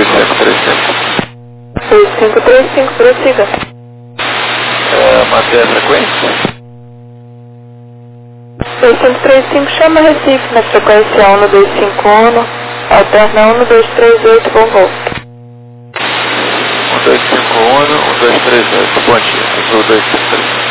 2535. 2535, prossiga. Manter a frequência? 2535 chama Recife na frequência 1251, alterna 1238, bom voo. 1251, 1238, bom dia, Azul 2535.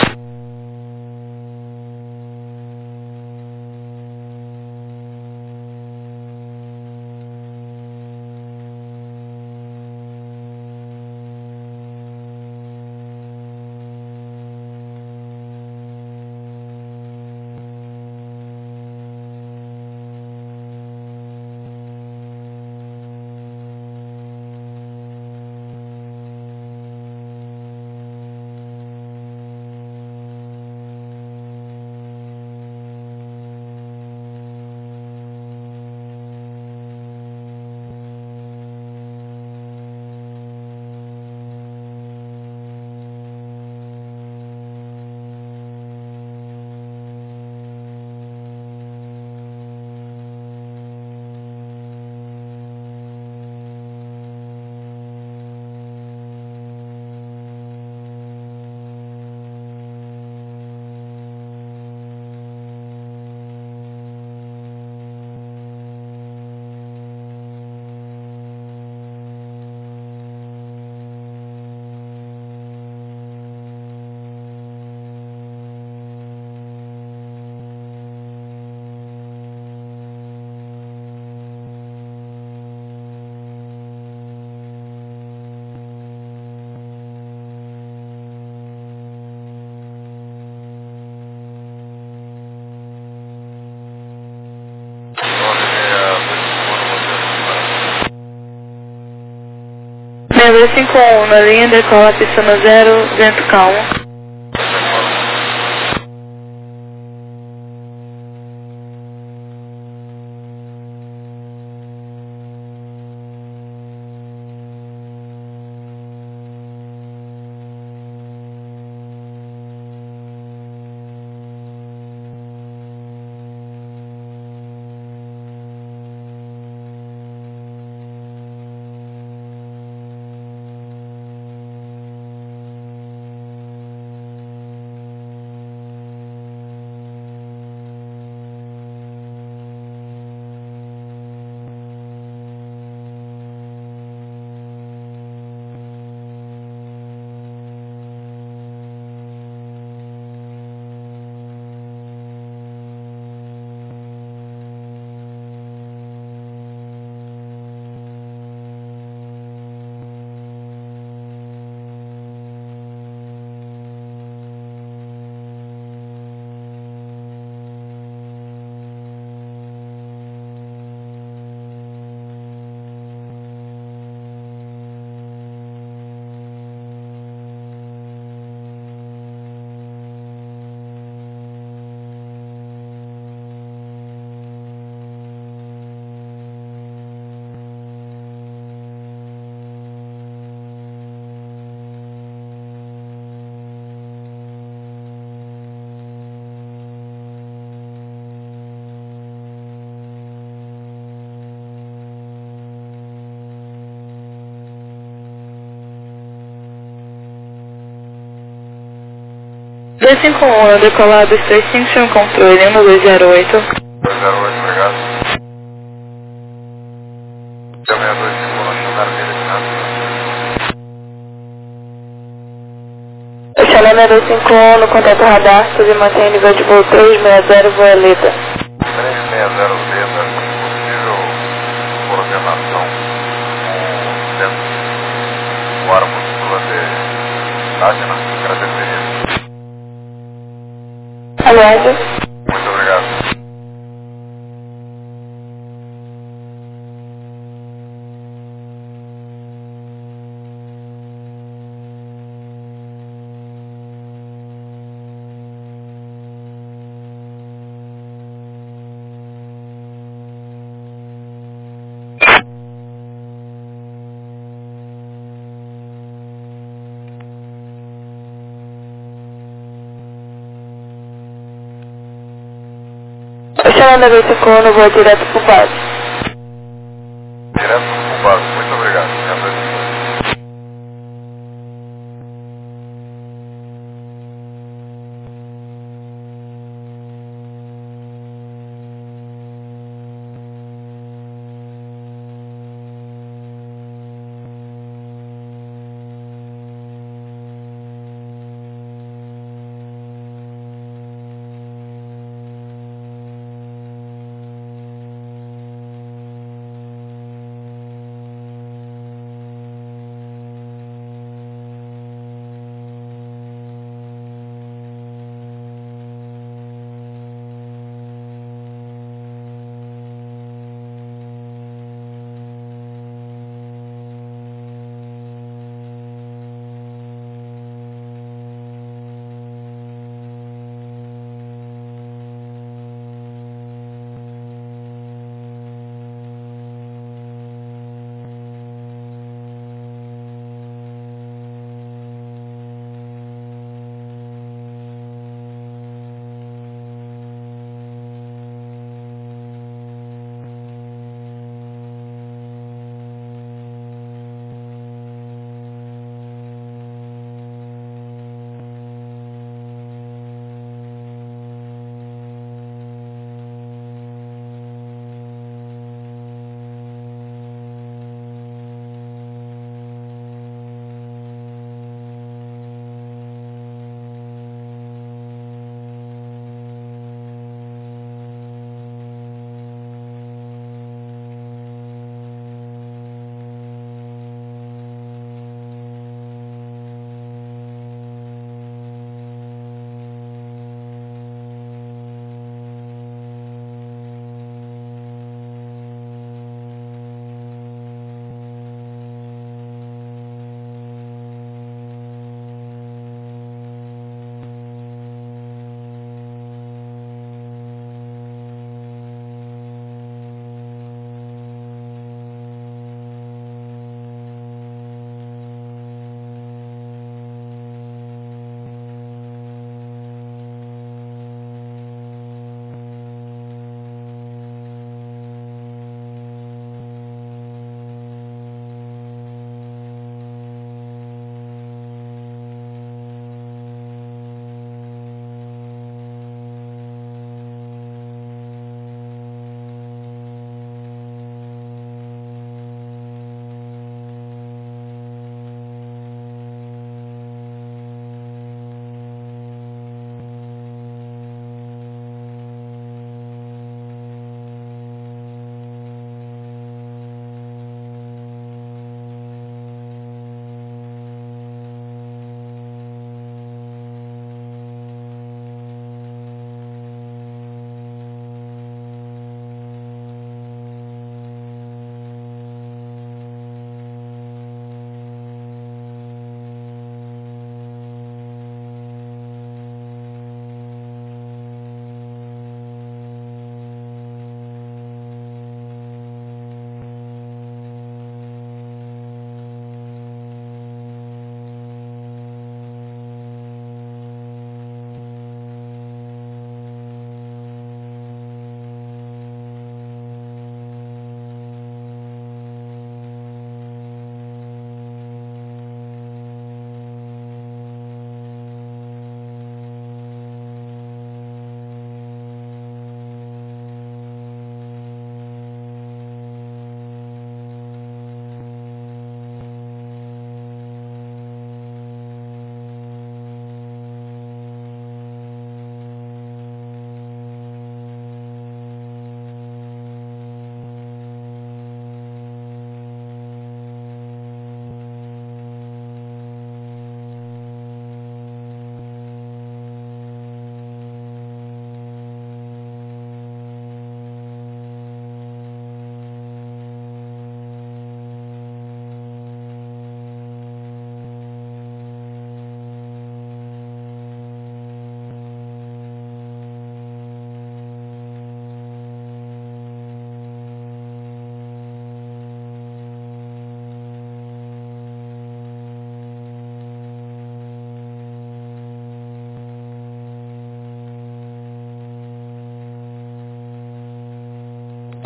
Número 51, na linha decola pista no 0, vento calmo. D51, decolado 35, chama controle 1208. 208, obrigado. Deu 625, lugar dele, Chalena 251, no contato radar, se mantém nível de voo 360, Voeleta. 360, Voeleta, possível coordenação com centro do ar muscula de Tágina, agradeceria. Aliás, Muito obrigado. Chalena 251, vou direto pro base. Direto pro base, muito obrigado.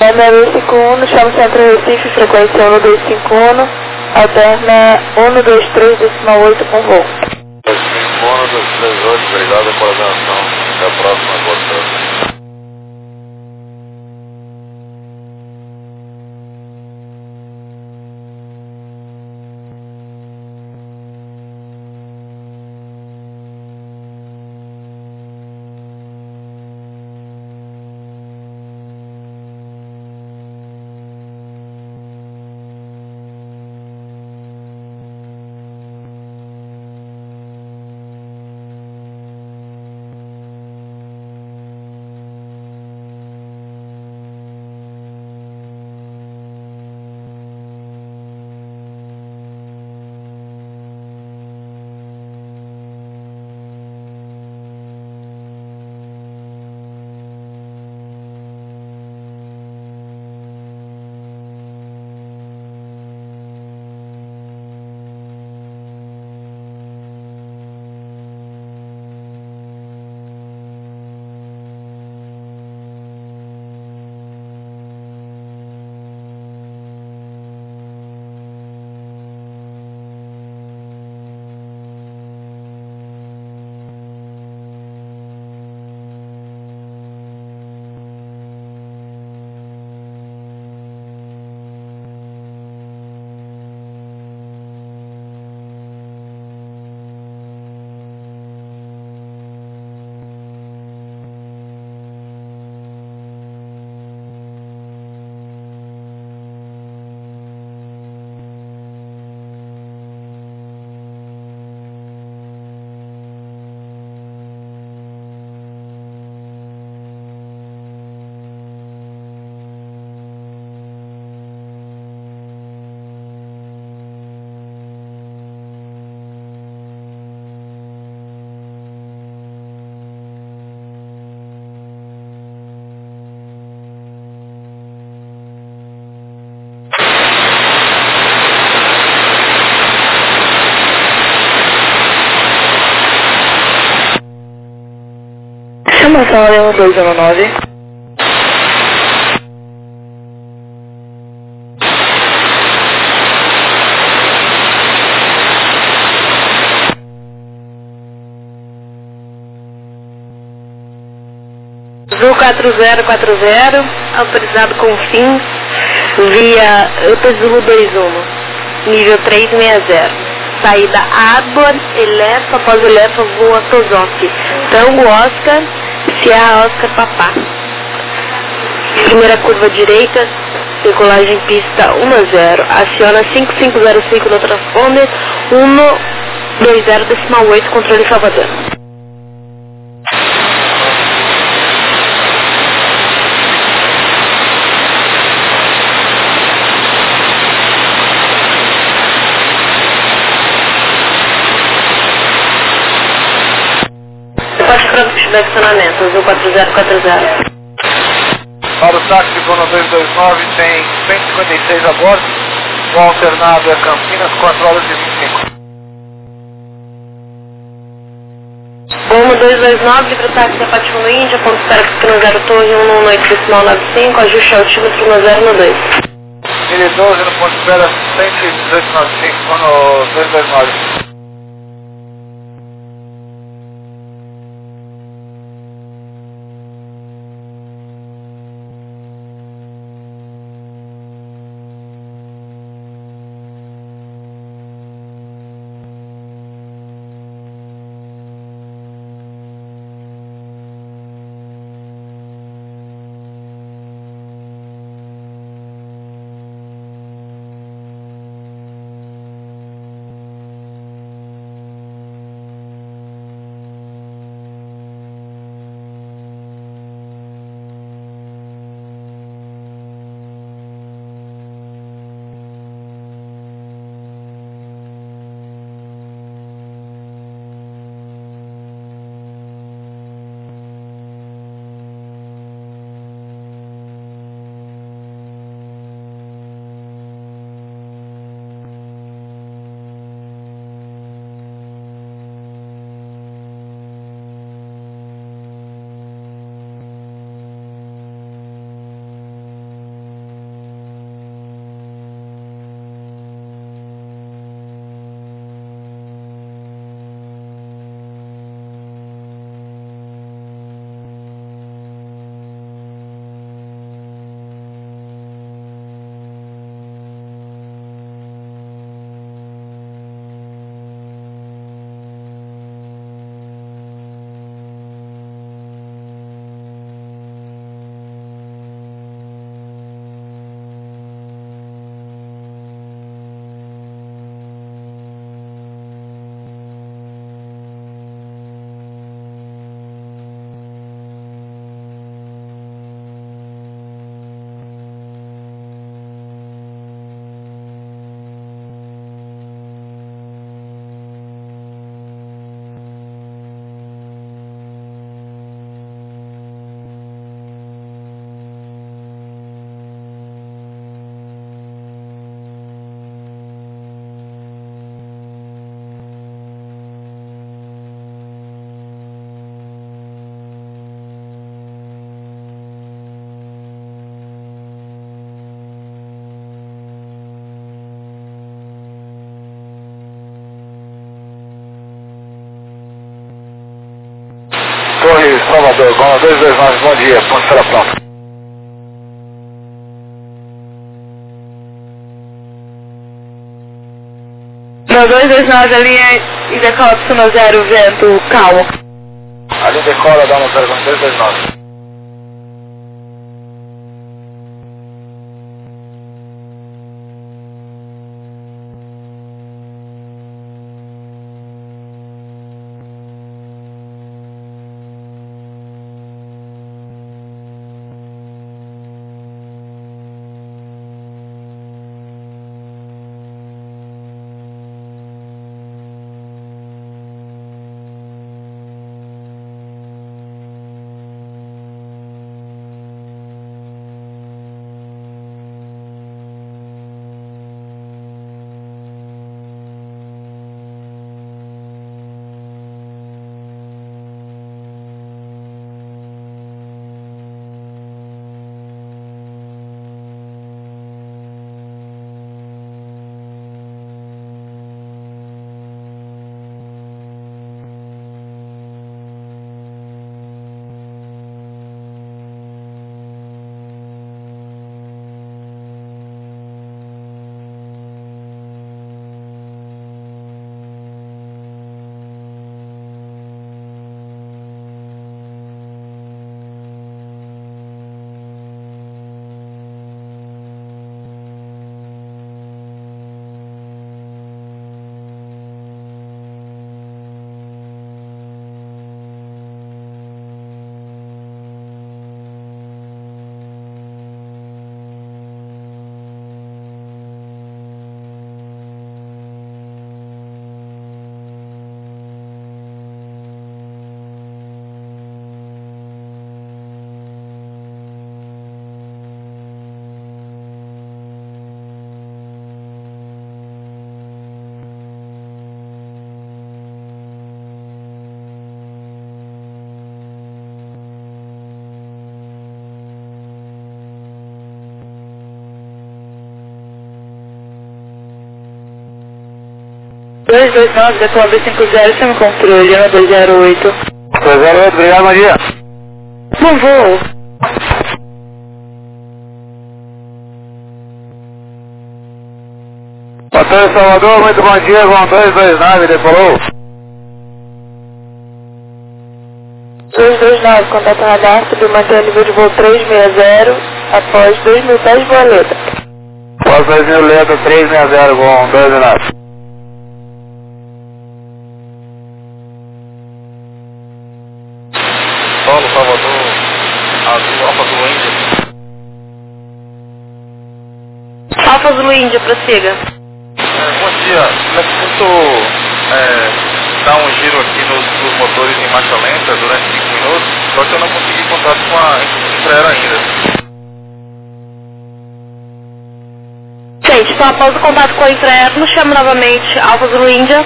ML51, chama Centro Recife, frequência 1251, alterna 123,8 com voo. 1238, obrigado pela atenção. Até a próxima, boa tarde. Chama só 1219. Azul 4040, autorizado com fim via Zulu 21, nível 360. Saída Arbor, Elefa, após Elefa, voa Tozoki. Tango Oscar, Sierra Oscar Papá. Primeira curva direita, decolagem pista 10, aciona 5505 no transponder, 120,8, controle Salvador. Pode pronto que estiver acionamento, Azul 4040. Para o táxi Zona 229 tem 156 a bordo. O alternado é Campinas, 4 horas e 25. Rumo 229, livre táxi da Patifunda Índia, ponto espera que no 0 torre 118,95, ajuste altímetro no 012. Ele 12 no ponto de espera 118,95 no 229. Salvador, Goma 229, bom dia, ponto será pronto. No 229, a linha e decola no 0, vento, calmo. A linha decola, dá uma 229. Dois, dois, nove, decola 250, sem controle, 1208. 208, obrigado, bom dia. Bom voo. Hotel Salvador, muito bom dia, vão 229, decolou. 229, contato radar, subiu, mantém o nível de voo 360, após 2.000 pés de boleta. Após 2.000 letras, 360, vão 229. Solo, Salvador, azul, Alfa Zulu Índia. Alfa Zulu Índia, prossiga. Bom dia, necessito dar um giro aqui nos motores em marcha lenta durante 5 minutos, só que eu não consegui contato com a Infraero ainda. Gente, então após o contato com a Infraero, nos chama novamente Alfa Zulu Índia.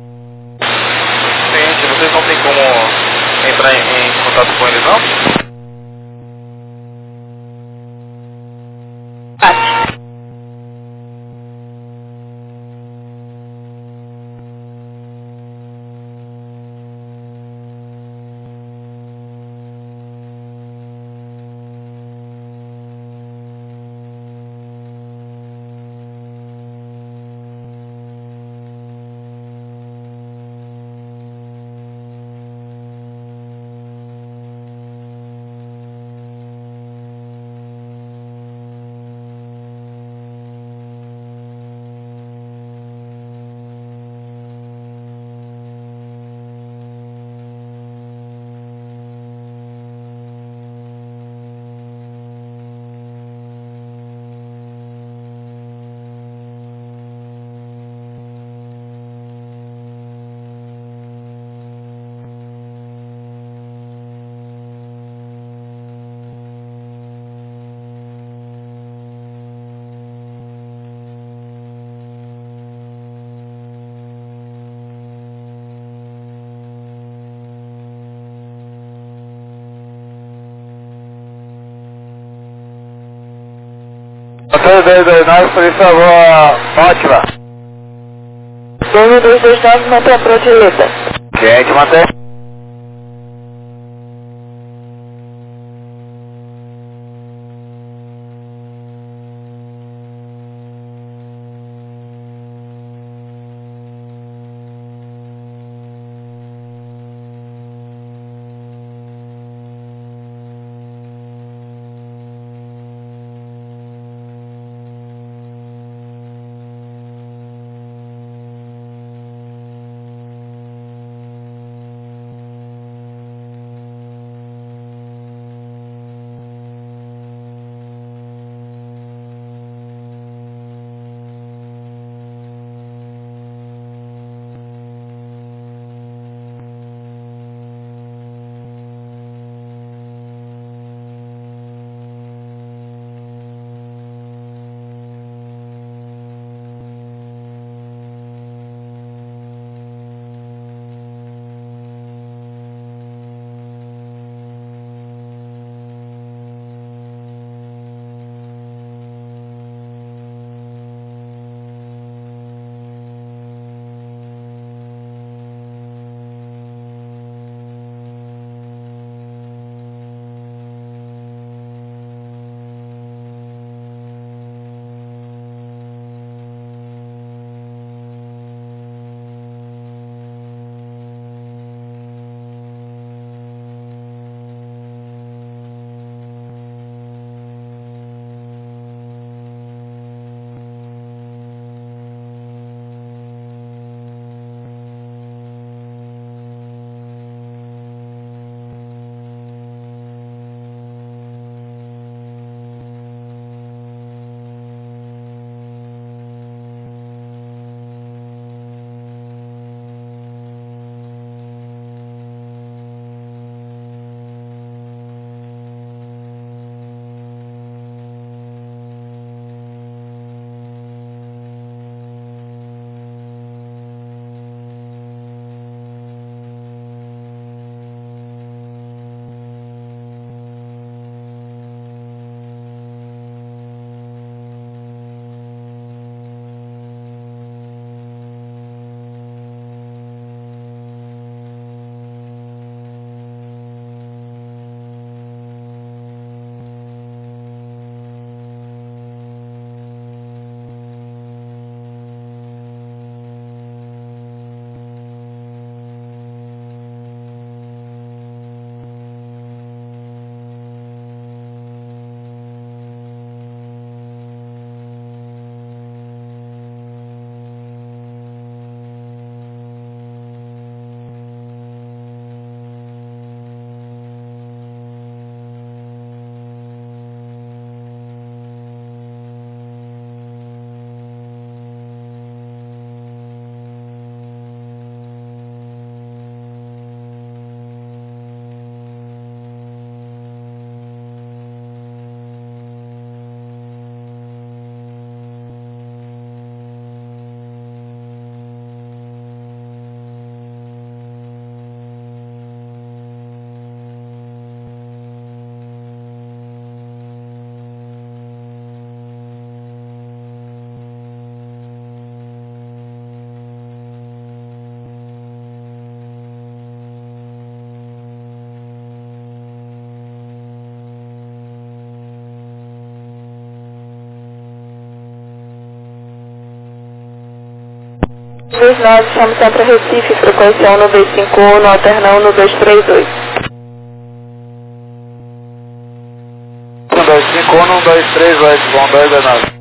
Gente, vocês não tem como entrar em contato com eles, não? Bate. Hotel 229, por favor, ótima. 229, mantém a prodileta. Gente, mantém. 29, chamo sempre a Recife, frequência 1251, alterna 1238. 1251, 1238, bom 219.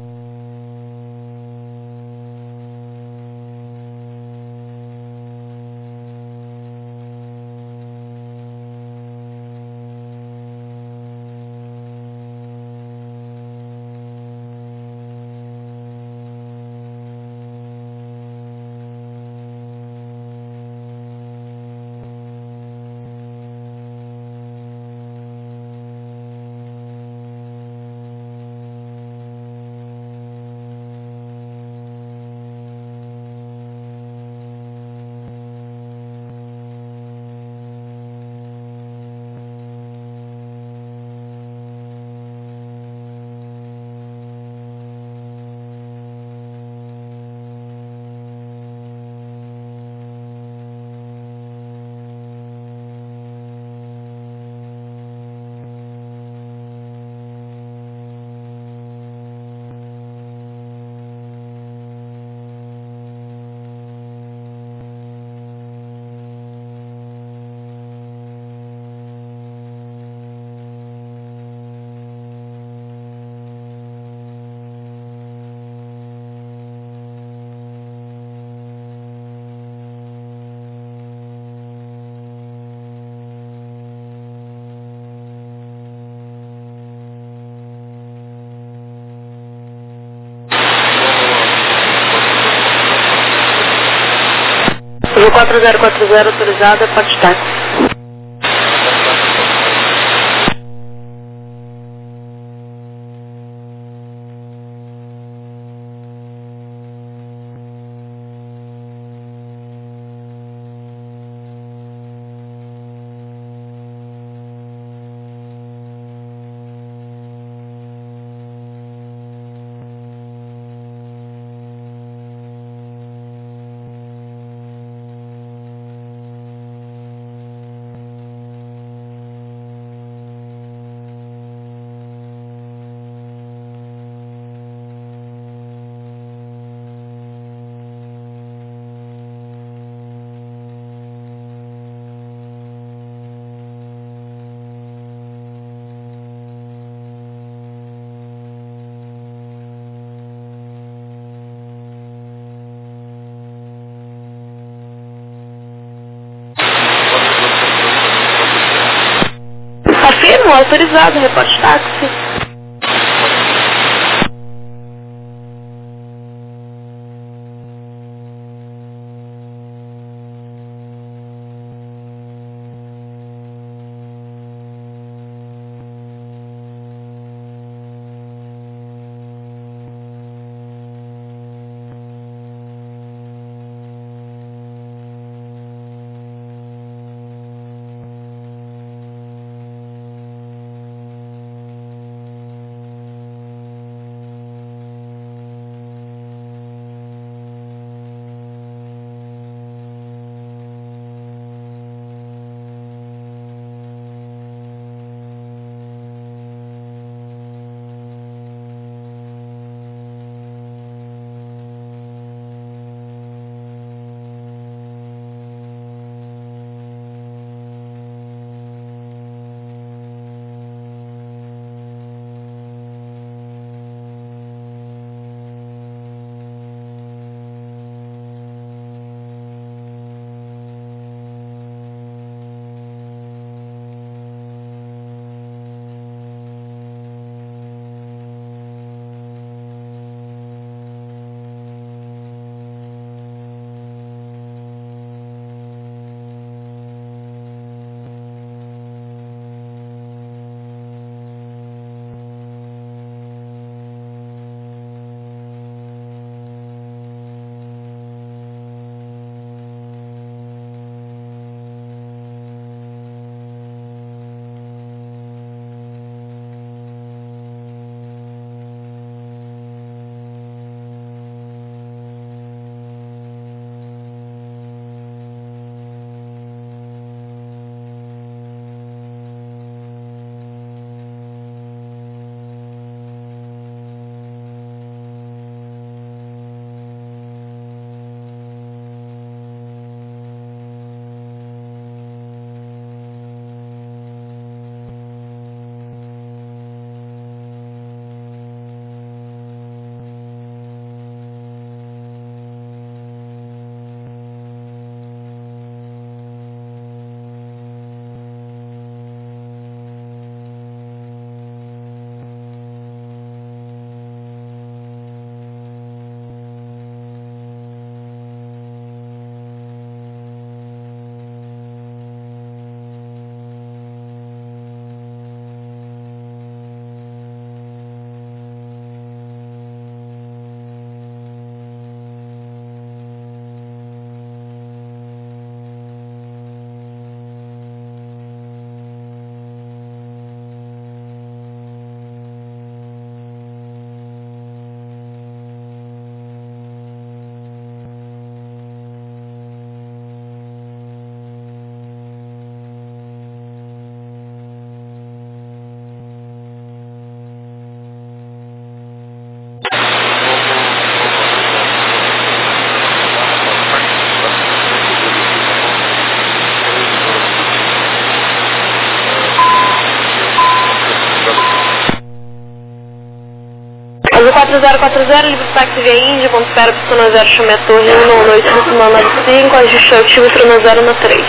Voo 4040 autorizada, pode táxi. Afirmo, autorizado, reporte táxi. Azul 4040, livre táxi via Índia, ponto espera pista no 0, chame a torre 19895, ajuste altímetro no 013.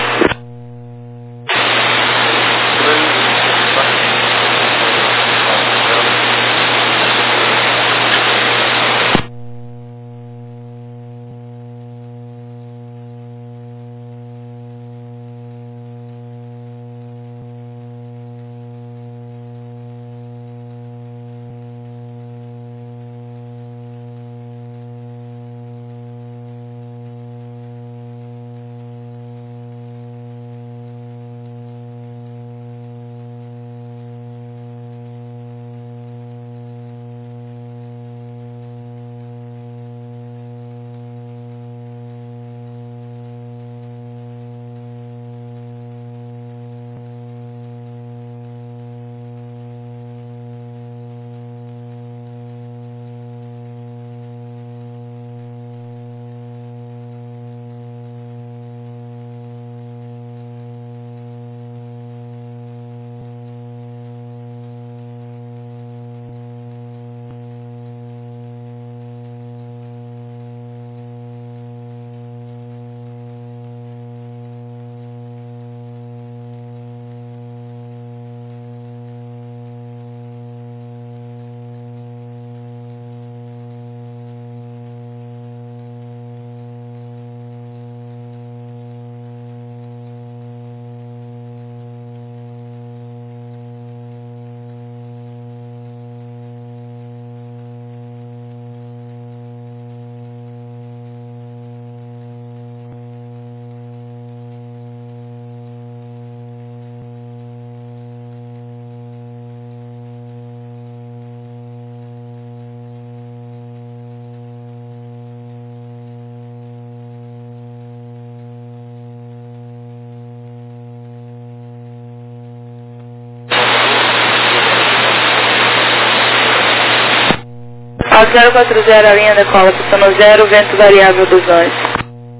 Alto 040, a linha da cola, pista no 0, vento variável dos anjos.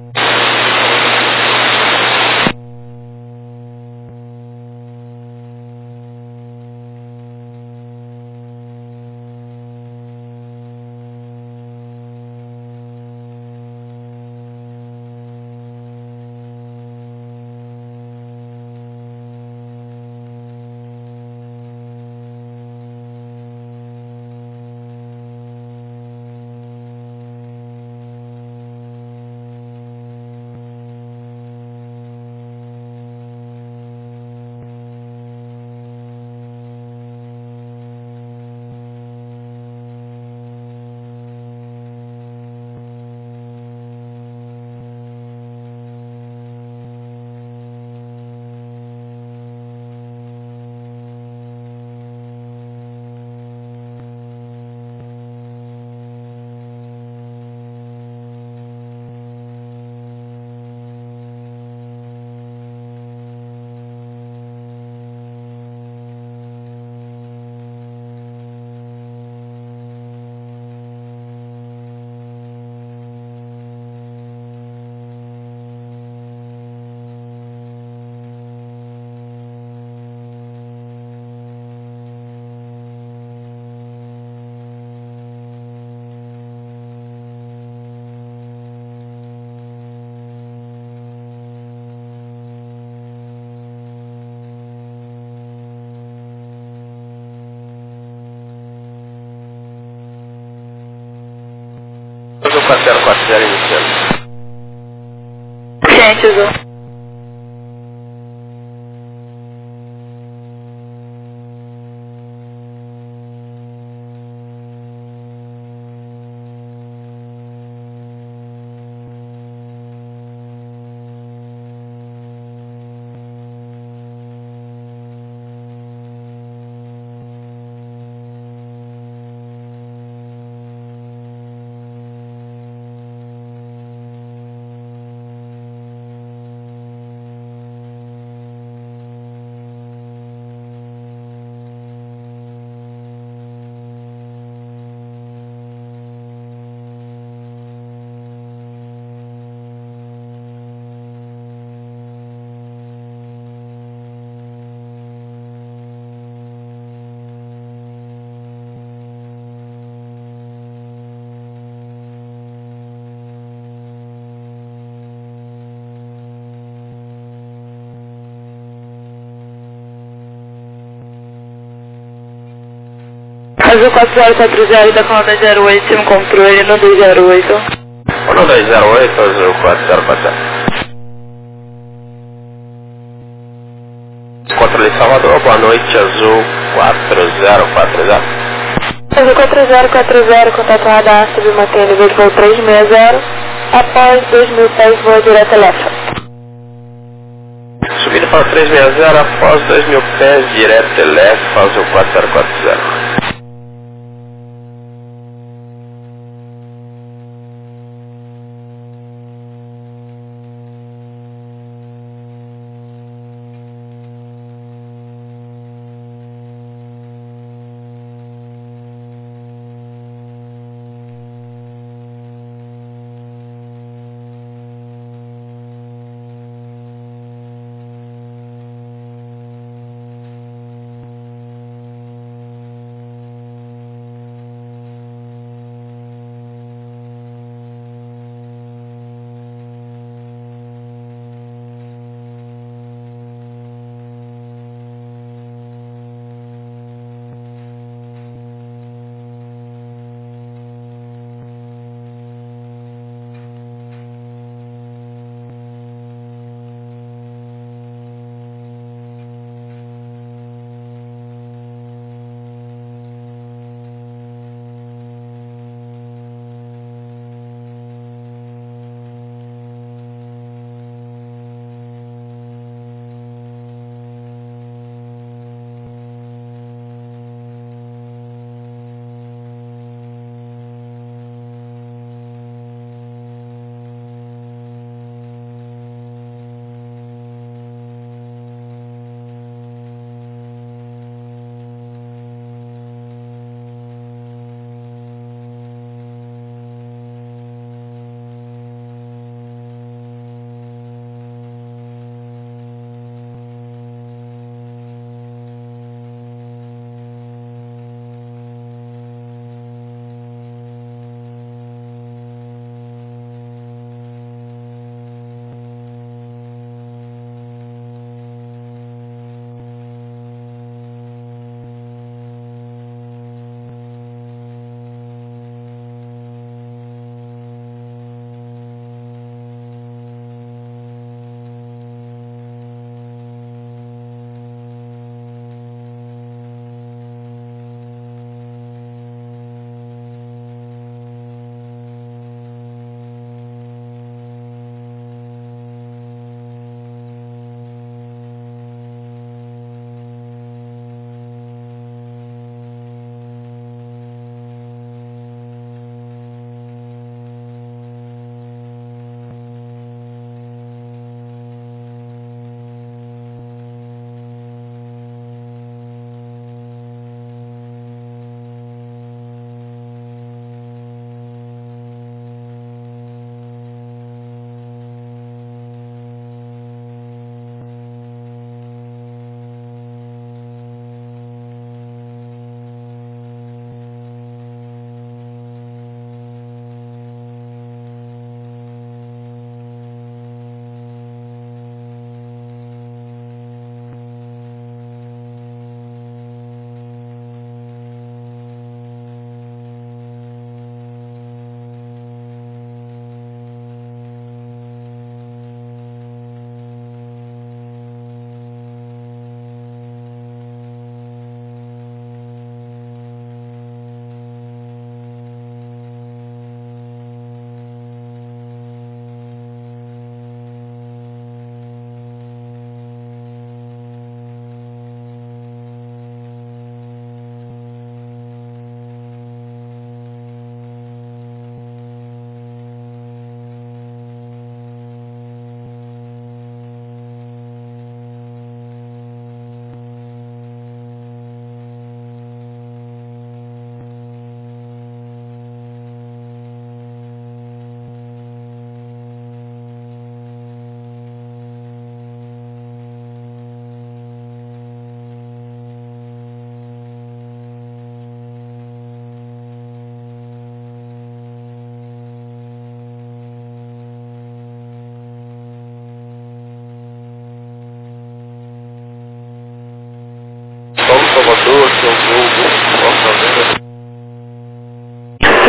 Azul 4040 iniciando. Gente, Azul. Azul 4040 da Conda 08, um controle no 208. No 208, Azul 4040. Controle Salvador, boa noite, Azul 4040. Azul 4040, contato radar, submantém nível de voo 360, após 2.000 pés, voa direto a Lefa. Subindo para 360, após 2.000 pés, direto a Lefa, Azul 4040.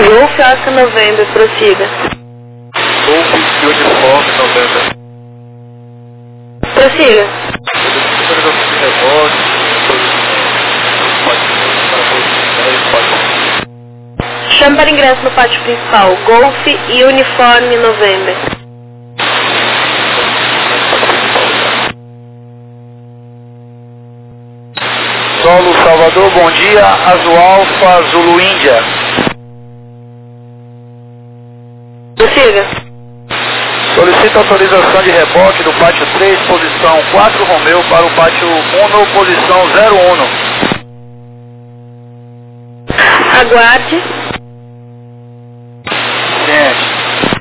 Golf Oscar November, prossiga. Golf Uniforme November. Prossiga. Autorização de rebote, Chame para ingresso no pátio principal. Golf e Uniforme November. Solo Salvador, bom dia. Azul Alfa, Zulu Índia. Prossiga. Solicito autorização de reboque do pátio 3, posição 4 Romeu, para o pátio 1, posição 01. Aguarde. Ciente.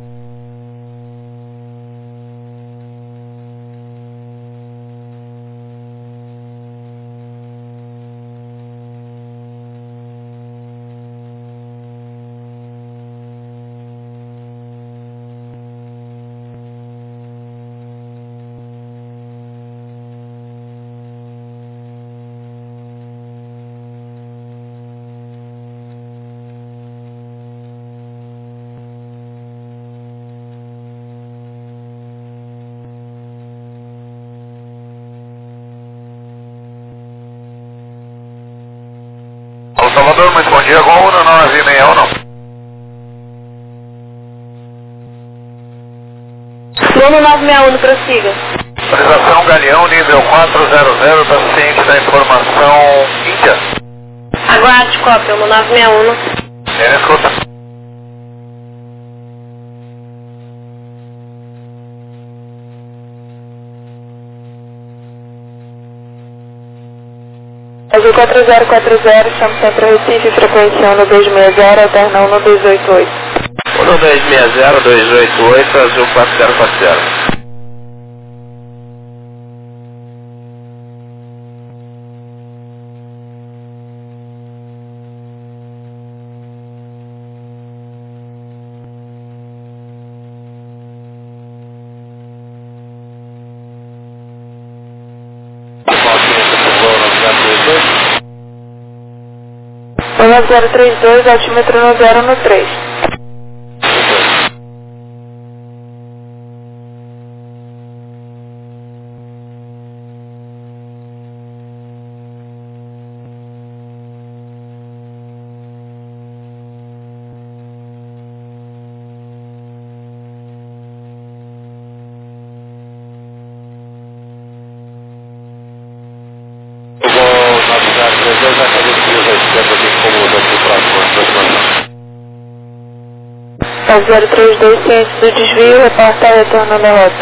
Alô Salvador, muito bom dia. Gol 1, não havia nem eu, não. Luna 961, prossiga. Autorização Galeão, nível 400, está ciente da informação Índia. Aguarde, cópia, Luna 961. Escuta. Azul 4040, chamo sempre Recife, frequência 1260, alterna 1288. 1260, 288, Azul 4040. Luna 032, altímetro no 0 no 3. É 032, ciente do desvio, reporta retorno da rota.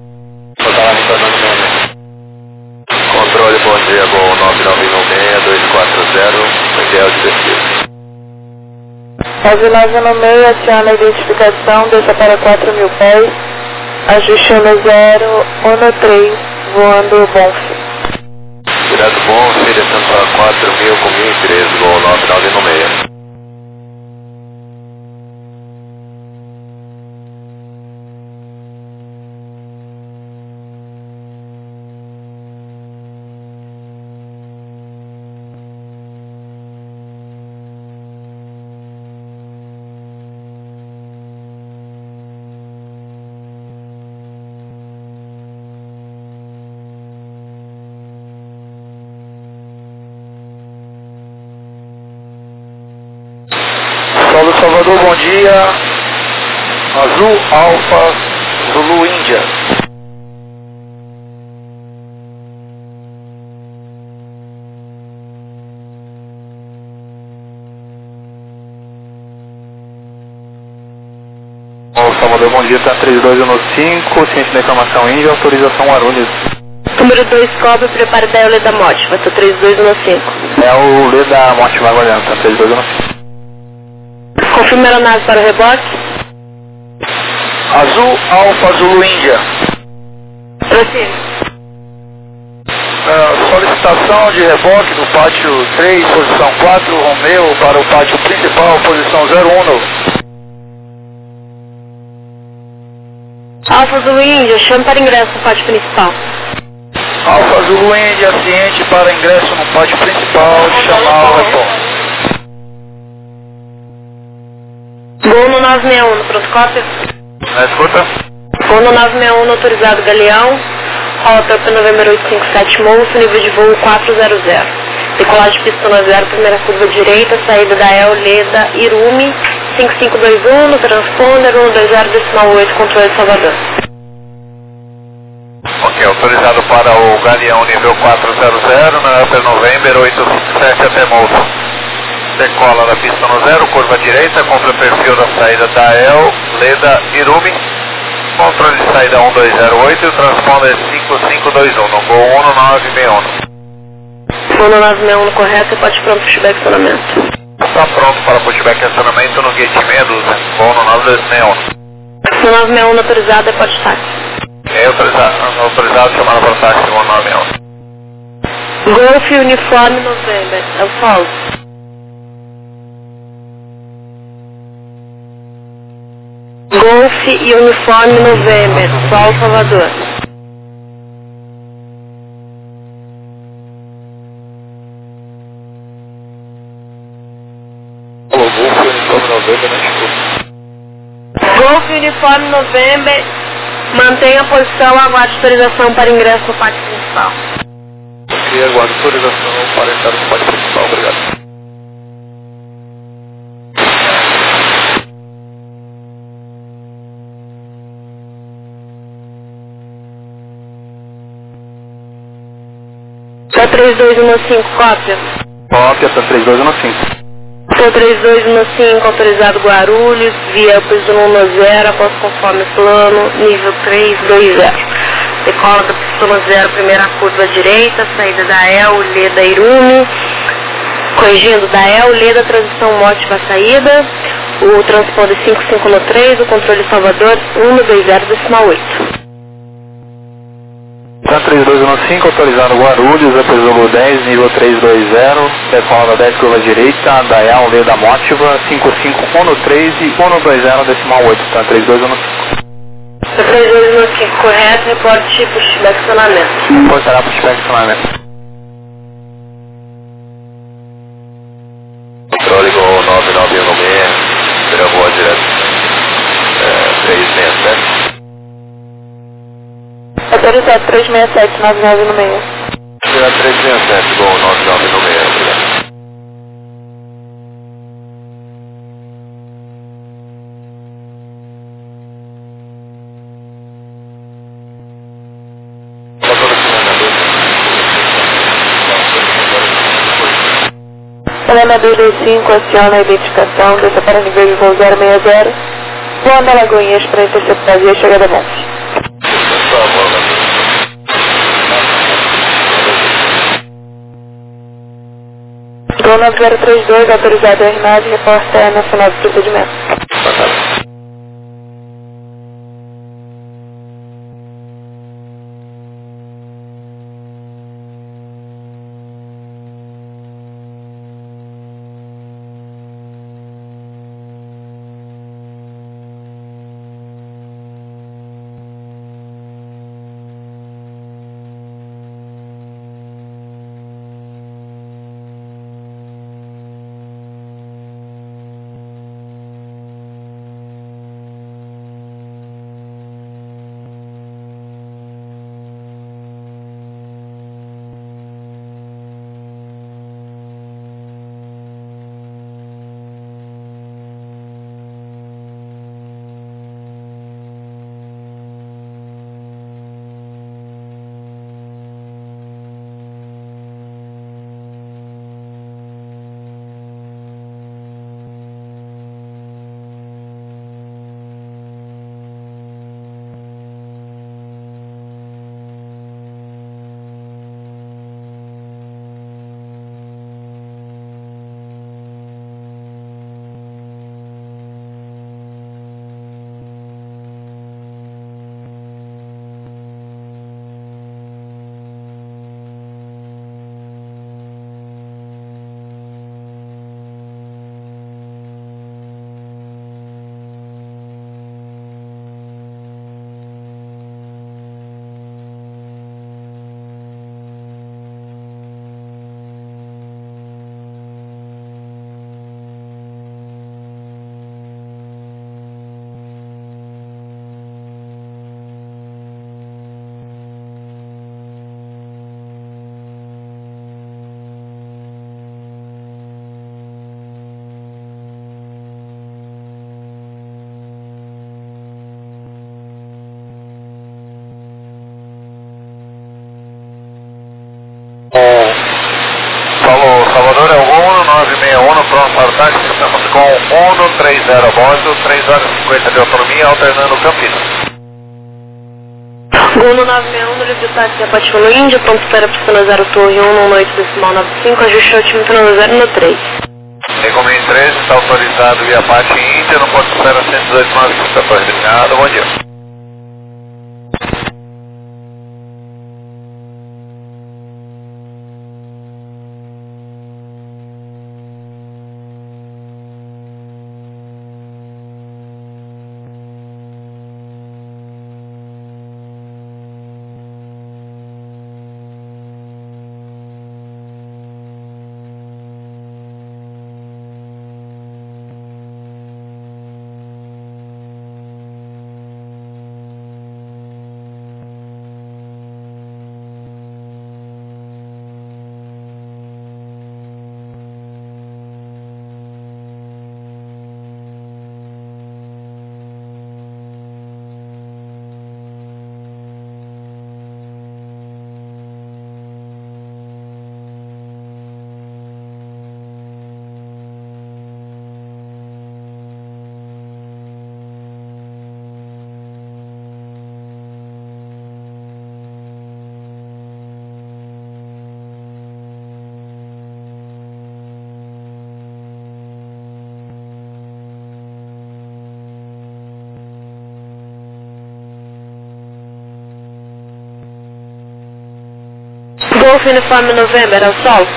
Controle, bom dia, Gol 9916-240, ideal de pesquisa. Azul 916, aciona a identificação, desça para 4.000 pés, ajuste no 0, 3, voando Bonf. Direto bom, descendo para 4.000 com 1013, Gol 9916. Solo Salvador, bom dia. Azul Alfa, Zulu Índia. Alô Salvador, bom dia. Está 3215, ciente da informação Índia, autorização Arulhos. Número 2, cobre, prepare da Eule da Morte. Vai ser 3215. É o Lê da Morte Vagualhando, está 3215. Confirma a aeronave para o reboque. Azul Alfa, Zulu Índia. Prossiga. Solicitação de reboque do pátio 3, posição 4, Romeu, para o pátio principal, posição 01. Alfa Zulu Índia, chame para ingresso no pátio principal. Alfa Zulu Índia, ciente para ingresso no pátio principal, chamar o retorno. 961, pronto, cópia. Na escuta? Fono 961, autorizado Galeão. Rota para November 857 Monstro, nível de voo 400. Decolagem pista 0, primeira curva direita, saída da El Leda Irumi, 5521, no transponder 120.8, controle de Salvador. Ok, autorizado para o Galeão nível 400, na Upper November 857 até Monstro. Decola da pista 0, curva direita, contra o perfil da saída da El Leda Irumi. Controle de saída 1208 e o transponder 5521, no Gol 1961. Fono 961 correto, e pode pronto pushback acionamento. Está pronto para pushback acionamento no gate 612, Gol no 9261. Fono 961 autorizado, e pode táxi. É autorizado chamada para táxi Gol 961. Golf Uniforme November, é o Sol. Golf e Uniforme November, Sol Salvador. Golf Uniforme November, mantenha a posição, aguarde autorização para ingresso no pátio principal. Ok, aguardo autorização para entrar no pátio principal, obrigado. Tá 3215, cópia. Cópia, tá 3215. Tá 3215, autorizado Guarulhos, via piso 110, após conforme plano, nível 320. Decola da pista 0, primeira curva direita, saída da El Leda Irumi, corrigindo da El Leda, transição mótica saída, o transponder 5513, o controle Salvador 120.8. Tá 3215, autorizado Guarulhos, Apesolo 10, nível 320, decola 10 curva direita, da El Leda Mótiva, 5513 e 120.8, tá 3215. Tá 3215, correto, reporte pushback acionamento. Portará pushback acionamento. Controle Gol 9916, gravou a direto 367. Autorizado 367, 99 no meio. Direto 367, Gol 9916, obrigado. Planador 25, aciona a identificação, desça para nível de voo 060, voando a Lagoinhas para interceptar e a chegada a Montes. Gol 9032, autorizado a RNAD, reporta no final do procedimento. avançar o táxi, estamos com 130 a bordo, 3 horas e 50 de autonomia, alternando Campinas. Gol no 961, número de táxi a Patíbulo Índia, ponto espera pista 0 Torre 118,95, ajuste otímetro 0 no 3. Recomendo 13, está autorizado via Pati Índia, no ponto espera 118,95, está terminado, bom dia. Golf Uniforme November, ao sol.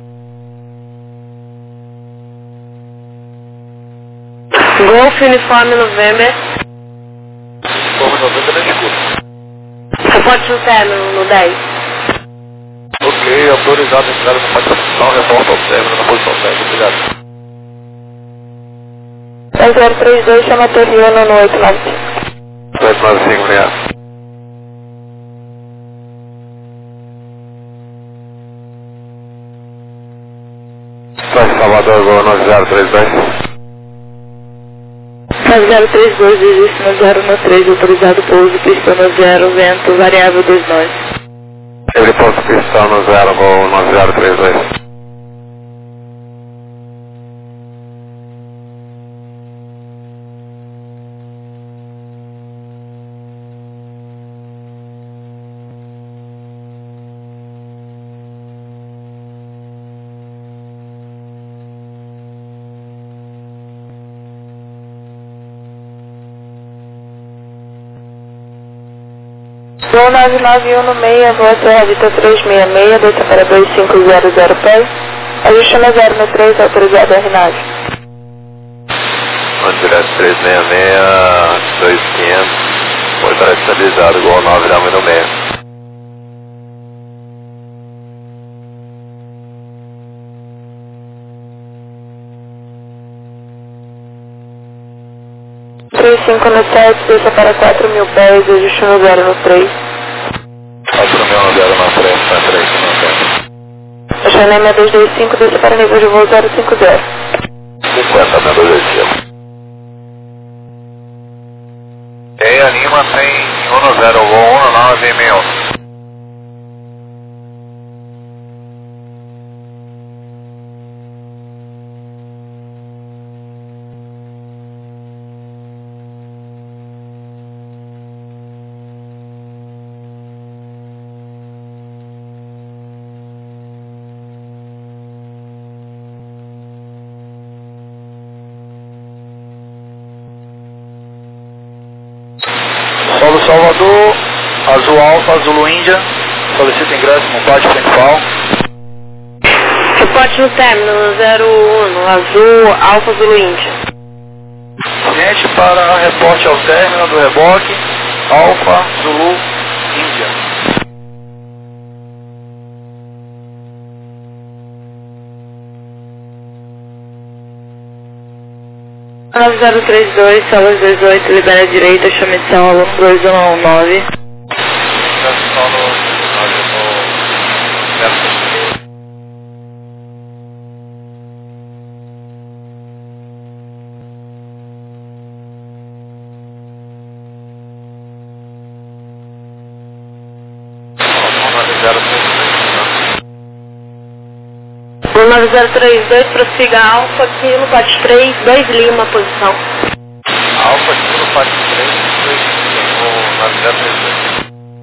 Golf Uniforme November. Golf November é escuro. Reporte no término no 10. Ok, autorizado a entrada no pátio final, reporta ao término na posição 10, obrigado. 1032, chama a Torre 1 no 895. 895, obrigado. Salvador, Gol 9032. 9032, existe no 0 no 3, autorizado pouso, pista no 0, vento, variável 29. Heliporto pistão no 0, Gol 9032. Gol 991 no meia, voa Serra Vita 366, desça para 2500 pés, ajuste no 0 no 3, autorizado a RNAV. Direto 366, 2500, portal estabilizado, Gol 9 no meio. Cinco no 7, desça para 4.000 pés, ajuste no 0 no 3. 4.000 no 0 no 3, está 3 no 10. Xanema 225, desça para nível de voo 050. 50 na 225. E a Lima tem 1 no 0, Gol 1 no 961. Solo Salvador, Azul Alfa, Zulu Índia, solicita ingresso no pátio principal. Reporte no término 01, Azul Alfa Zulu Índia. Ciente para reporte ao término do reboque, Alfa, Zulu, Índia. Nove 032, Salas 28, libera a direita, chame de São Aluno 2119. 9032, prossiga Alfa, Kilo, 43, 2 Lima, posição. Alfa, Kilo, 43, 2 Lima, 9032.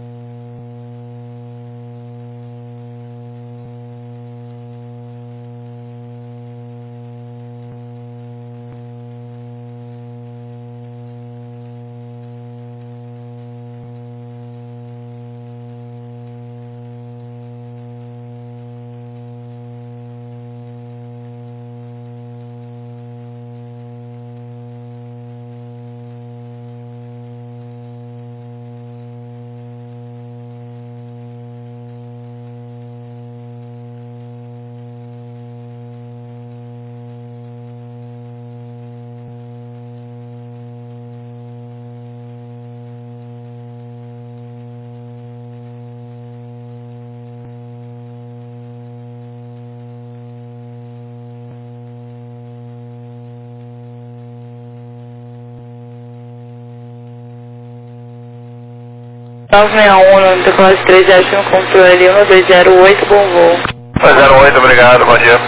no decolagem 3 no controle 1208, bom voo. 208, obrigado, bom dia.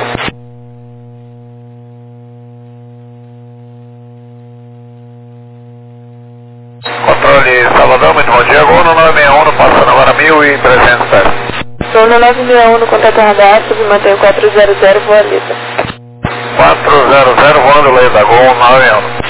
Controle Salvador, muito bom dia, gol no 961, passando agora 1.300 pés. Estou no 961 no contato radar, submantenho 400, voa Lita. 400, voando Leda, gol 961.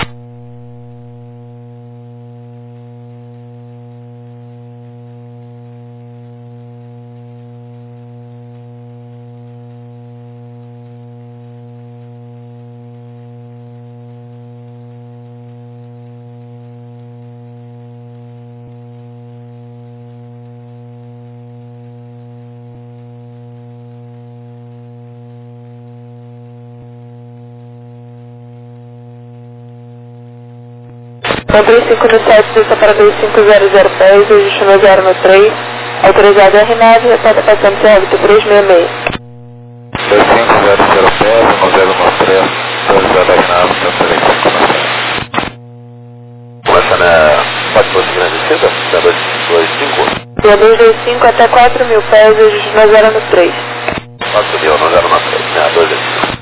Comprei 5 no 7, desça para 2500 pés, registro no 0 no 3, autorizado R9, retorna passando seu óbito 366. 2500 pés, no 0 no 3, autorizado R9, transferência começa na pode prosseguir na descida, da 225. Dia 225 até 4.000 pés, registro no 0 no 3. 4.000 no 0 no 3, né, 225.